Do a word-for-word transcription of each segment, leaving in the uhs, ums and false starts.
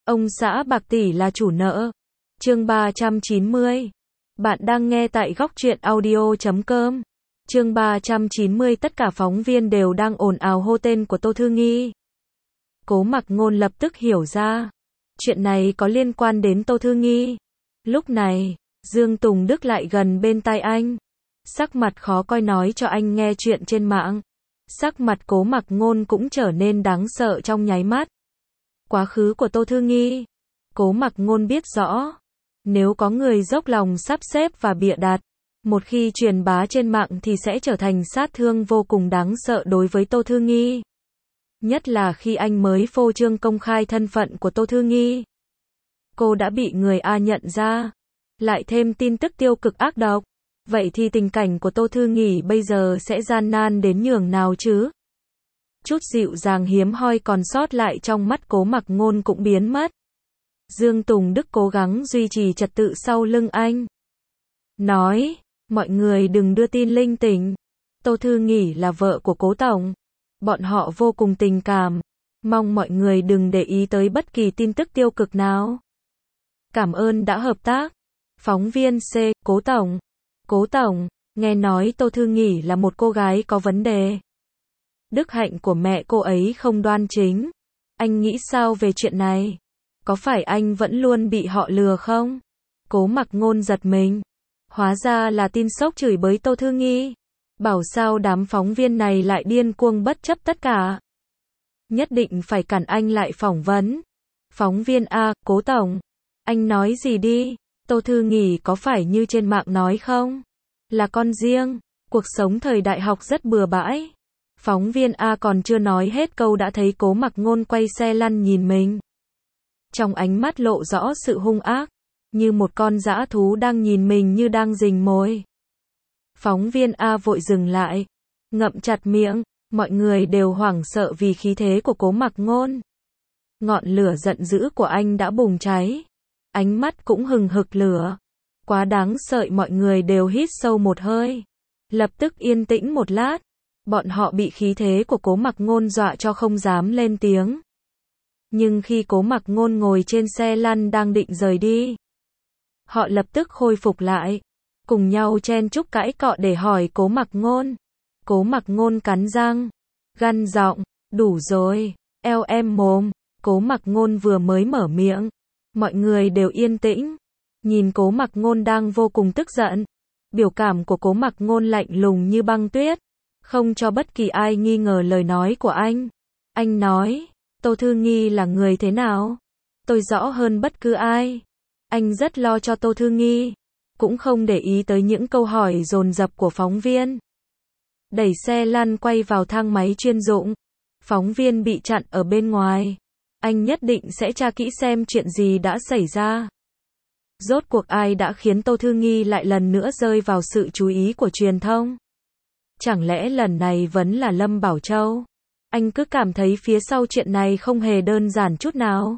Ông xã bạc tỷ là chủ nợ. Chương ba trăm chín mươi. Bạn đang nghe tại góc truyện audio chấm com. Chương ba trăm chín mươi. Tất cả phóng viên đều đang ồn ào hô tên của Tô Thư Nghi. Cố Mặc Ngôn lập tức hiểu ra, chuyện này có liên quan đến Tô Thư Nghi. Lúc này, Dương Tùng Đức lại gần bên tai anh, sắc mặt khó coi nói cho anh nghe chuyện trên mạng. Sắc mặt Cố Mặc Ngôn cũng trở nên đáng sợ trong nháy mắt. Quá khứ của Tô Thư Nghi, Cố Mặc Ngôn biết rõ. Nếu có người dốc lòng sắp xếp và bịa đặt, một khi truyền bá trên mạng thì sẽ trở thành sát thương vô cùng đáng sợ đối với Tô Thư Nghi. Nhất là khi anh mới phô trương công khai thân phận của Tô Thư Nghi. Cô đã bị người A nhận ra, lại thêm tin tức tiêu cực ác độc. Vậy thì tình cảnh của Tô Thư Nghi bây giờ sẽ gian nan đến nhường nào chứ? Chút dịu dàng hiếm hoi còn sót lại trong mắt Cố Mặc Ngôn cũng biến mất. Dương Tùng Đức cố gắng duy trì trật tự sau lưng anh. Nói, mọi người đừng đưa tin linh tinh. Tô Thư Nghi là vợ của Cố Tổng. Bọn họ vô cùng tình cảm. Mong mọi người đừng để ý tới bất kỳ tin tức tiêu cực nào. Cảm ơn đã hợp tác. Phóng viên C. Cố Tổng. Cố Tổng, nghe nói Tô Thư Nghi là một cô gái có vấn đề. Đức hạnh của mẹ cô ấy không đoan chính. Anh nghĩ sao về chuyện này? Có phải anh vẫn luôn bị họ lừa không? Cố Mặc Ngôn giật mình. Hóa ra là tin sốc chửi bới Tô Thư Nghi. Bảo sao đám phóng viên này lại điên cuồng bất chấp tất cả. Nhất định phải cản anh lại phỏng vấn. Phóng viên A. Cố Tổng, anh nói gì đi? Tô Thư Nghi có phải như trên mạng nói không? Là con riêng. Cuộc sống thời đại học rất bừa bãi. Phóng viên A còn chưa nói hết câu đã thấy Cố Mặc Ngôn quay xe lăn nhìn mình. Trong ánh mắt lộ rõ sự hung ác, như một con dã thú đang nhìn mình như đang rình mồi. Phóng viên A vội dừng lại, ngậm chặt miệng, mọi người đều hoảng sợ vì khí thế của Cố Mặc Ngôn. Ngọn lửa giận dữ của anh đã bùng cháy, ánh mắt cũng hừng hực lửa. Quá đáng sợ, mọi người đều hít sâu một hơi, lập tức yên tĩnh một lát. Bọn họ bị khí thế của Cố Mặc Ngôn dọa cho không dám lên tiếng. Nhưng khi Cố Mặc Ngôn ngồi trên xe lăn đang định rời đi, họ lập tức khôi phục lại, cùng nhau chen chúc cãi cọ để hỏi Cố Mặc Ngôn. Cố Mặc Ngôn cắn răng, gằn giọng, đủ rồi, eo em mồm. Cố Mặc Ngôn vừa mới mở miệng, mọi người đều yên tĩnh, nhìn Cố Mặc Ngôn đang vô cùng tức giận. Biểu cảm của Cố Mặc Ngôn lạnh lùng như băng tuyết, không cho bất kỳ ai nghi ngờ lời nói của anh. Anh nói, Tô Thư Nghi là người thế nào? Tôi rõ hơn bất cứ ai. Anh rất lo cho Tô Thư Nghi, cũng không để ý tới những câu hỏi dồn dập của phóng viên. Đẩy xe lăn quay vào thang máy chuyên dụng. Phóng viên bị chặn ở bên ngoài. Anh nhất định sẽ tra kỹ xem chuyện gì đã xảy ra. Rốt cuộc ai đã khiến Tô Thư Nghi lại lần nữa rơi vào sự chú ý của truyền thông? Chẳng lẽ lần này vẫn là Lâm Bảo Châu? Anh cứ cảm thấy phía sau chuyện này không hề đơn giản chút nào.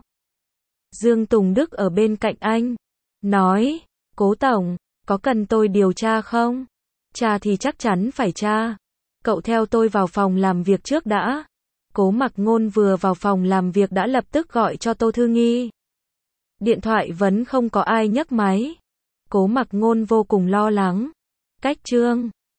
Dương Tùng Đức ở bên cạnh anh, nói, Cố Tổng, có cần tôi điều tra không? Tra thì chắc chắn phải tra. Cậu theo tôi vào phòng làm việc trước đã. Cố Mặc Ngôn vừa vào phòng làm việc đã lập tức gọi cho Tô Thư Nghi. Điện thoại vẫn không có ai nhấc máy. Cố Mặc Ngôn vô cùng lo lắng. Cách chương